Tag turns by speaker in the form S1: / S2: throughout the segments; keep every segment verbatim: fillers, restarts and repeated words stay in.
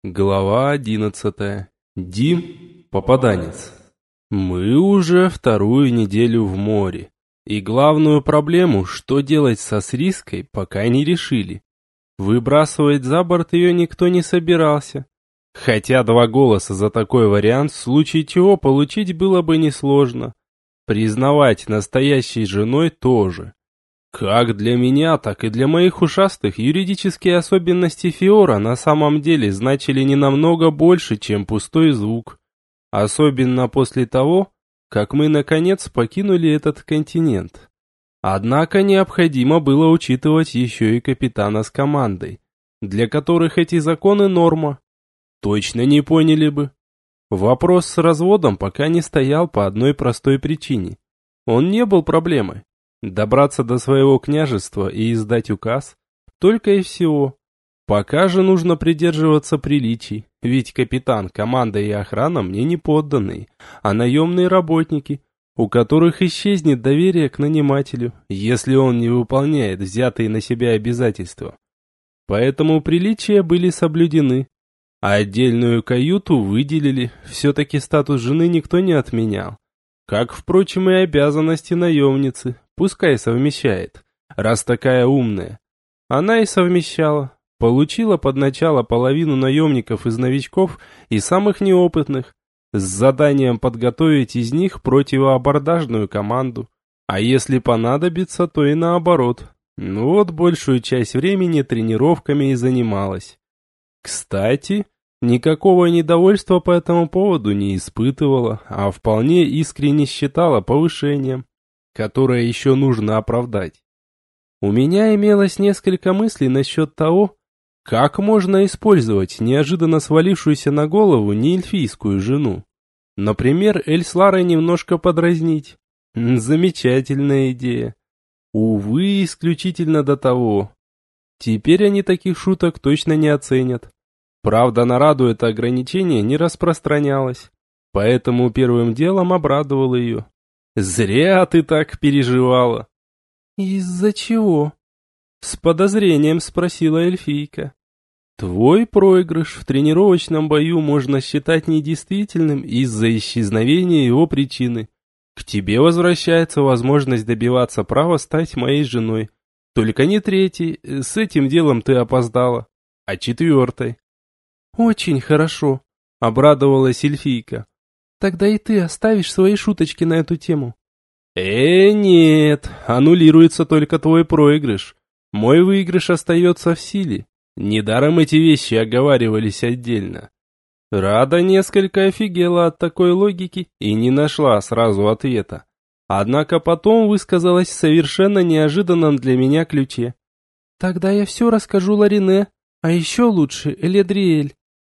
S1: Глава одиннадцатая. Дим, попаданец. Мы уже вторую неделю в море. И главную проблему, что делать со Сриской, пока не решили. Выбрасывать за борт ее никто не собирался. Хотя два голоса за такой вариант, в случае чего получить было бы несложно. Признавать настоящей женой тоже. Как для меня, так и для моих ушастых юридические особенности Фиора на самом деле значили не намного больше, чем пустой звук. Особенно после того, как мы наконец покинули этот континент. Однако необходимо было учитывать еще и капитана с командой, для которых эти законы норма. Точно не поняли бы. Вопрос с разводом пока не стоял по одной простой причине. Он не был проблемой. Добраться до своего княжества и издать указ – только и всего. Пока же нужно придерживаться приличий, ведь капитан, команда и охрана мне не подданные, а наемные работники, у которых исчезнет доверие к нанимателю, если он не выполняет взятые на себя обязательства. Поэтому приличия были соблюдены, а отдельную каюту выделили, все-таки статус жены никто не отменял. Как, впрочем, и обязанности наемницы, пускай совмещает, раз такая умная. Она и совмещала, получила под начало половину наемников из новичков и самых неопытных, с заданием подготовить из них противоабордажную команду, а если понадобится, то и наоборот. Ну вот большую часть времени тренировками и занималась. Кстати, никакого недовольства по этому поводу не испытывала, а вполне искренне считала повышением, которое еще нужно оправдать. У меня имелось несколько мыслей насчет того, как можно использовать неожиданно свалившуюся на голову неэльфийскую жену. Например, Эль с Ларой немножко подразнить. Замечательная идея. Увы, исключительно до того. Теперь они таких шуток точно не оценят. Правда, на Раду это ограничение не распространялось, поэтому первым делом обрадовал ее. «Зря ты так переживала». «Из-за чего?» С подозрением спросила эльфийка. «Твой проигрыш в тренировочном бою можно считать недействительным из-за исчезновения его причины. К тебе возвращается возможность добиваться права стать моей женой. Только не третий, с этим делом ты опоздала, а четвертой». «Очень хорошо», — обрадовалась эльфийка. «Тогда и ты оставишь свои шуточки на эту тему». «Э, нет, аннулируется только твой проигрыш. Мой выигрыш остается в силе. Недаром эти вещи оговаривались отдельно». Рада несколько офигела от такой логики и не нашла сразу ответа. Однако потом высказалась в совершенно неожиданном для меня ключе. «Тогда я все расскажу Ларине, а еще лучше Эледриэль».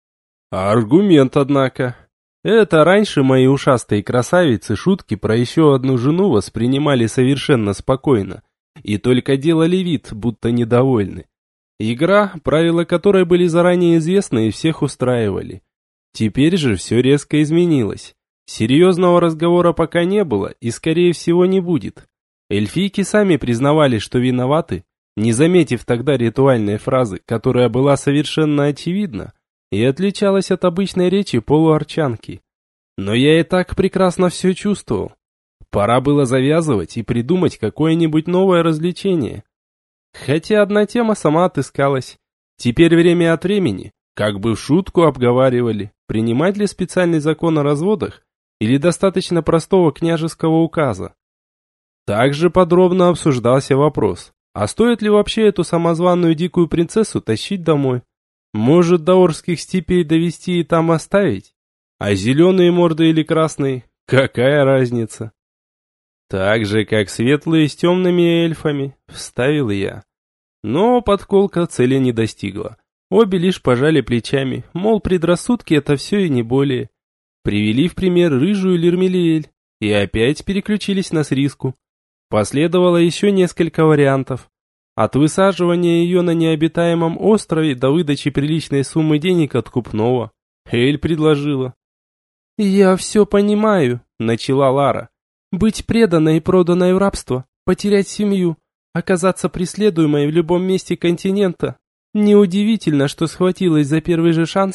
S1: Аргумент, однако. Это раньше мои ушастые красавицы шутки про еще одну жену воспринимали совершенно спокойно и только делали вид, будто недовольны. Игра, правила которой были заранее известны и всех устраивали. Теперь же все резко изменилось. Серьезного разговора пока не было и, скорее всего, не будет. Эльфийки сами признавали, что виноваты, не заметив тогда ритуальной фразы, которая была совершенно очевидна и отличалась от обычной речи полуарчанки. Но я и так прекрасно все чувствовал. Пора было завязывать и придумать какое-нибудь новое развлечение. Хотя одна тема сама отыскалась. Теперь время от времени, как бы в шутку обговаривали, принимать ли специальный закон о разводах или достаточно простого княжеского указа. Также подробно обсуждался вопрос, а стоит ли вообще эту самозваную дикую принцессу тащить домой? Может, до Орских степей довести и там оставить? А зеленые морды или красные? Какая разница? Так же, как светлые с темными эльфами, вставил я. Но подколка цели не достигла. Обе лишь пожали плечами, мол, предрассудки это все и не более. Привели в пример рыжую Лирмелиэль и опять переключились на Сриску. Последовало еще несколько вариантов. От высаживания ее на необитаемом острове до выдачи приличной суммы денег откупного. Эль предложила. «Я все понимаю», — начала Лара. «Быть преданной и проданной в рабство, потерять семью, оказаться преследуемой в любом месте континента. Неудивительно, что схватилась за первый же шанс,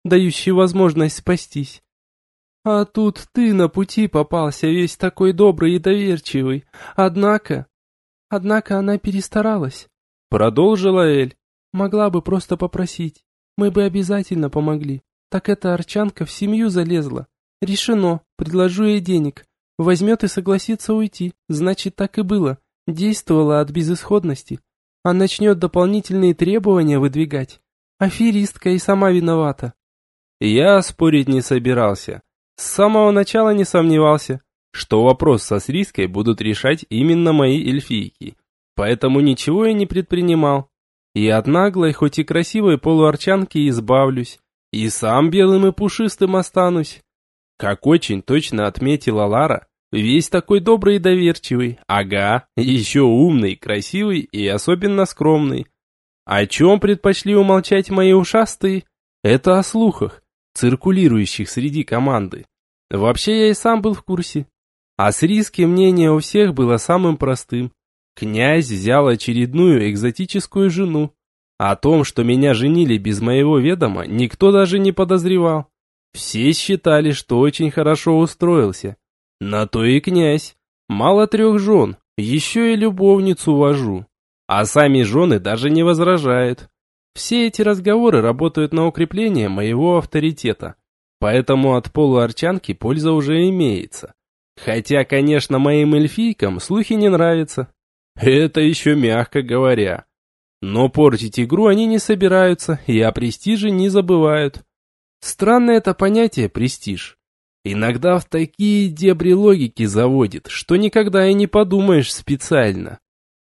S1: дающий возможность спастись. А тут ты на пути попался, весь такой добрый и доверчивый. Однако... Однако она перестаралась. Продолжила Эль. Могла бы просто попросить. Мы бы обязательно помогли. Так эта арчанка в семью залезла. Решено, предложу ей денег. Возьмет и согласится уйти. Значит, так и было. Действовала от безысходности. А начнет дополнительные требования выдвигать. Аферистка и сама виновата. Я спорить не собирался. С самого начала не сомневался, что вопрос со Сриской будут решать именно мои эльфийки. Поэтому ничего я не предпринимал. И от наглой, хоть и красивой полуарчанки избавлюсь. И сам белым и пушистым останусь. Как очень точно отметила Лара, весь такой добрый и доверчивый. Ага, еще умный, красивый и особенно скромный. О чем предпочли умолчать мои ушастые? Это о слухах, циркулирующих среди команды. Вообще я и сам был в курсе. А с Риски мнение у всех было самым простым. Князь взял очередную экзотическую жену. О том, что меня женили без моего ведома, никто даже не подозревал. Все считали, что очень хорошо устроился. На то и князь. Мало трех жен, еще и любовницу вожу. А сами жены даже не возражают. Все эти разговоры работают на укрепление моего авторитета. Поэтому от полуарчанки польза уже имеется. Хотя, конечно, моим эльфийкам слухи не нравятся. Это еще мягко говоря. Но портить игру они не собираются и о престиже не забывают. Странное это понятие «престиж». Иногда в такие дебри логики заводит, что никогда и не подумаешь специально.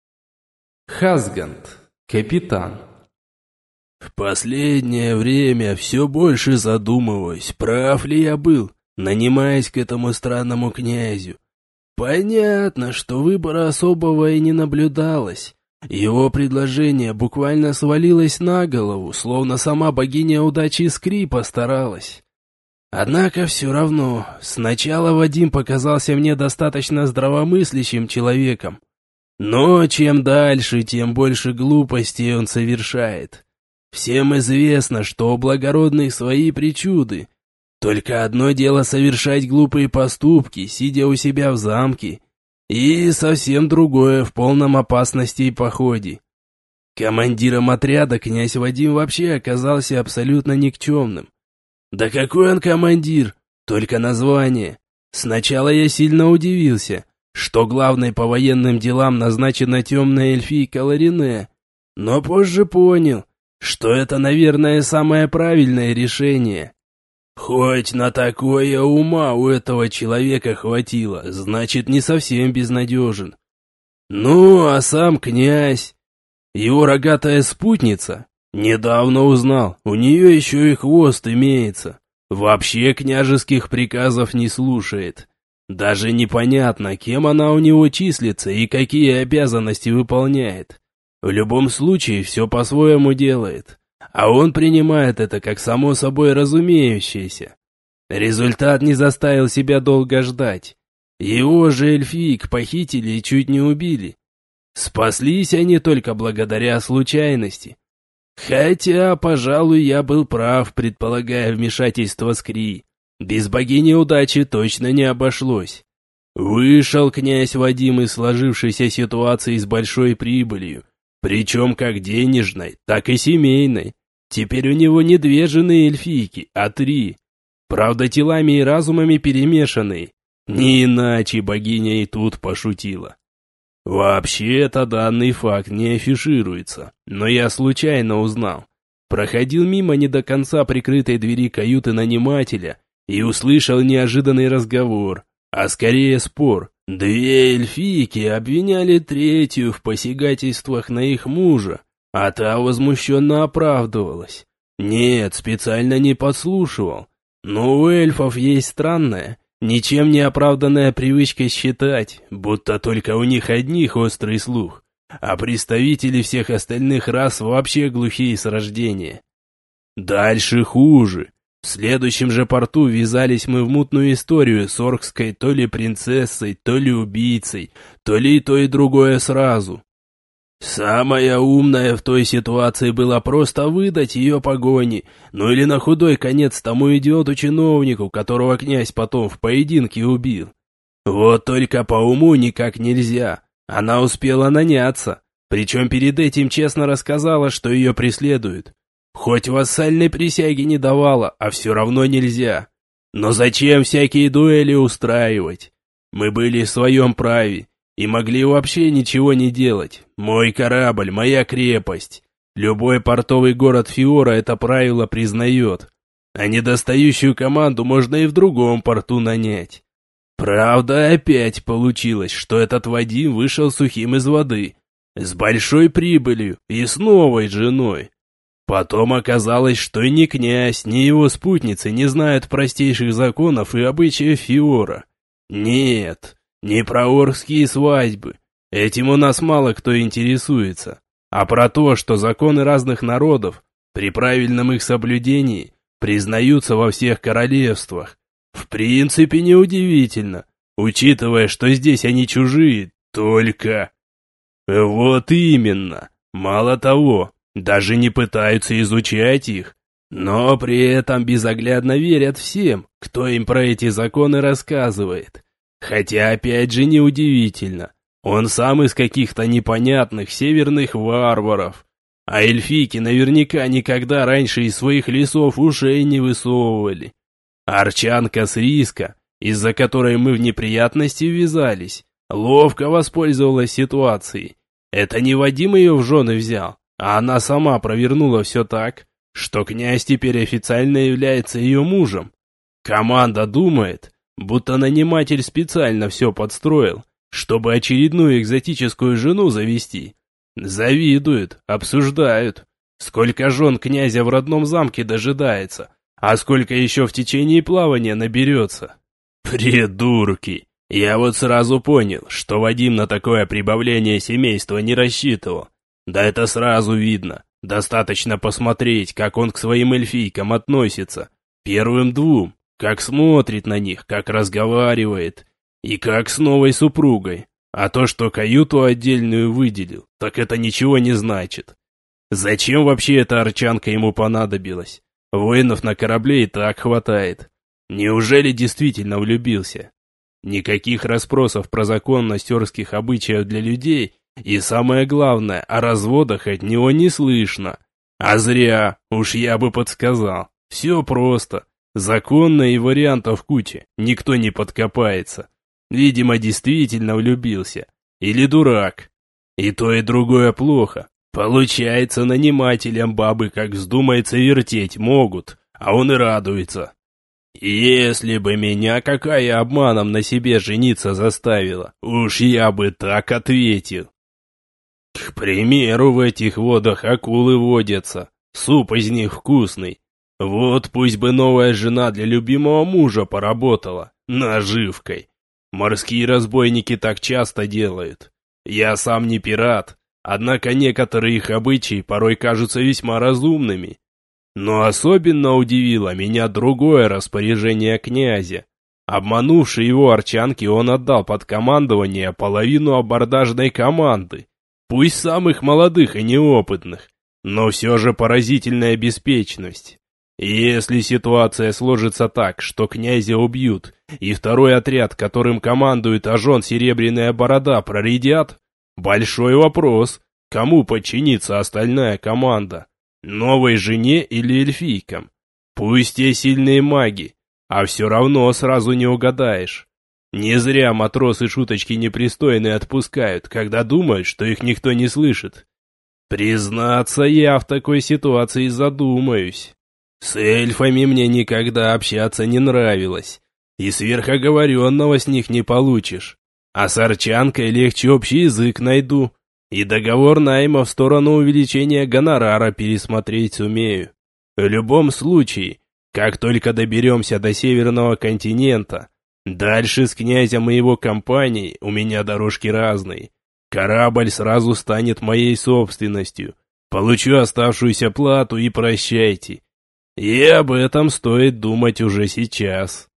S1: Хасгант, капитан.
S2: В последнее время все больше задумываюсь, прав ли я был, нанимаясь к этому странному князю. Понятно, что выбора особого и не наблюдалось. Его предложение буквально свалилось на голову, словно сама богиня удачи Скри постаралась. Однако все равно, сначала Вадим показался мне достаточно здравомыслящим человеком. Но чем дальше, тем больше глупостей он совершает. Всем известно, что у благородных свои причуды. Только одно дело совершать глупые поступки, сидя у себя в замке, и совсем другое в полном опасности и походе. Командиром отряда князь Вадим вообще оказался абсолютно никчемным. Да какой он командир, только название. Сначала я сильно удивился, что главной по военным делам назначена темная эльфийка Ларине, но позже понял, что это, наверное, самое правильное решение. Хоть на такое ума у этого человека хватило, значит, не совсем безнадежен. Ну, а сам князь, его рогатая спутница, недавно узнал, у нее еще и хвост имеется. Вообще княжеских приказов не слушает. Даже непонятно, кем она у него числится и какие обязанности выполняет. В любом случае, все по-своему делает. А он принимает это как само собой разумеющееся. Результат не заставил себя долго ждать. Его же эльфиек похитили и чуть не убили. Спаслись они только благодаря случайности. Хотя, пожалуй, я был прав, предполагая вмешательство Скри. Без богини удачи точно не обошлось. Вышел князь Вадим из сложившейся ситуации с большой прибылью. Причем как денежной, так и семейной. Теперь у него не две жены эльфийки, а три. Правда, телами и разумами перемешанные. Не иначе богиня и тут пошутила. Вообще-то данный факт не афишируется, но я случайно узнал. Проходил мимо не до конца прикрытой двери каюты нанимателя и услышал неожиданный разговор, а скорее спор. Две эльфийки обвиняли третью в посягательствах на их мужа, а та возмущенно оправдывалась. Нет, специально не подслушивал. Но у эльфов есть странная, ничем не оправданная привычка считать, будто только у них одних острый слух, а представители всех остальных рас вообще глухие с рождения. Дальше хуже. В следующем же порту ввязались мы в мутную историю с оркской то ли принцессой, то ли убийцей, то ли и то и другое сразу. Самое умное в той ситуации было просто выдать ее погони, ну или на худой конец тому идиоту-чиновнику, которого князь потом в поединке убил. Вот только по уму никак нельзя. Она успела наняться, причем перед этим честно рассказала, что ее преследуют. Хоть вассальной присяги не давала, а все равно нельзя. Но зачем всякие дуэли устраивать? Мы были в своем праве и могли вообще ничего не делать. Мой корабль, моя крепость. Любой портовый город Фиора это правило признает. А недостающую команду можно и в другом порту нанять. Правда, опять получилось, что этот Вадим вышел сухим из воды, с большой прибылью и с новой женой. Потом оказалось, что ни князь, ни его спутницы не знают простейших законов и обычаев Фиора. Нет, не про орские свадьбы. Этим у нас мало кто интересуется. А про то, что законы разных народов, при правильном их соблюдении, признаются во всех королевствах. В принципе, неудивительно, учитывая, что здесь они чужие, только... Вот именно. Мало того, даже не пытаются изучать их, но при этом безоглядно верят всем, кто им про эти законы рассказывает. Хотя, опять же, неудивительно. Он сам из каких-то непонятных северных варваров. А эльфийки наверняка никогда раньше из своих лесов ушей не высовывали. Арчанка с риска, из-за которой мы в неприятности ввязались, ловко воспользовалась ситуацией. Это не Вадим ее в жены взял, а она сама провернула все так, что князь теперь официально является ее мужем. Команда думает, будто наниматель специально все подстроил, чтобы очередную экзотическую жену завести. Завидуют, обсуждают, сколько жен князя в родном замке дожидается, а сколько еще в течение плавания наберется. Придурки! Я вот сразу понял, что Вадим на такое прибавление семейства не рассчитывал. Да это сразу видно. Достаточно посмотреть, как он к своим эльфийкам относится. Первым двум, как смотрит на них, как разговаривает. И как с новой супругой. А то, что каюту отдельную выделил, так это ничего не значит. Зачем вообще эта арчанка ему понадобилась? Воинов на корабле и так хватает. Неужели действительно влюбился? Никаких расспросов про законность орских обычаев для людей и, самое главное, о разводах от него не слышно. А зря, уж я бы подсказал. Все просто. Законно и вариантов куча, никто не подкопается. Видимо, действительно влюбился. Или дурак. И то, и другое плохо. Получается, нанимателям бабы как вздумается вертеть могут, а он и радуется. Если бы меня какая обманом на себе жениться заставила, уж я бы так ответил. К примеру, в этих водах акулы водятся, суп из них вкусный. Вот пусть бы новая жена для любимого мужа поработала, наживкой. Морские разбойники так часто делают. Я сам не пират, однако некоторые их обычаи порой кажутся весьма разумными. Но особенно удивило меня другое распоряжение князя. Обманувший его арчанки, он отдал под командование половину абордажной команды, пусть самых молодых и неопытных, но все же поразительная беспечность. И если ситуация сложится так, что князя убьют, и второй отряд, которым командует Ажон Серебряная Борода, проредят, большой вопрос, кому подчинится остальная команда. Новой жене или эльфийкам? Пусть те сильные маги, а все равно сразу не угадаешь. Не зря матросы шуточки непристойные отпускают, когда думают, что их никто не слышит. Признаться, я в такой ситуации задумаюсь. С эльфами мне никогда общаться не нравилось, и сверхоговоренного с них не получишь. А с арчанкой легче общий язык найду. И договор найма в сторону увеличения гонорара пересмотреть сумею. В любом случае, как только доберемся до Северного континента, дальше с князем и его компанией у меня дорожки разные. Корабль сразу станет моей собственностью. Получу оставшуюся плату и прощайте. И об этом стоит думать уже сейчас.